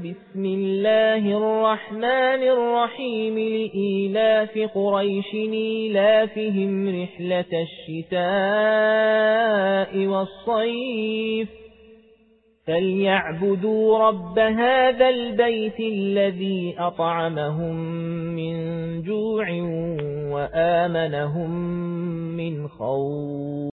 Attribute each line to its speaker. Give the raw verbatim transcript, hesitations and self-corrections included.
Speaker 1: بسم الله الرحمن الرحيم لإيلاف قريش إيلافهم رحلة الشتاء والصيف فليعبدوا رب هذا البيت الذي أطعمهم من جوع وآمنهم من خوف.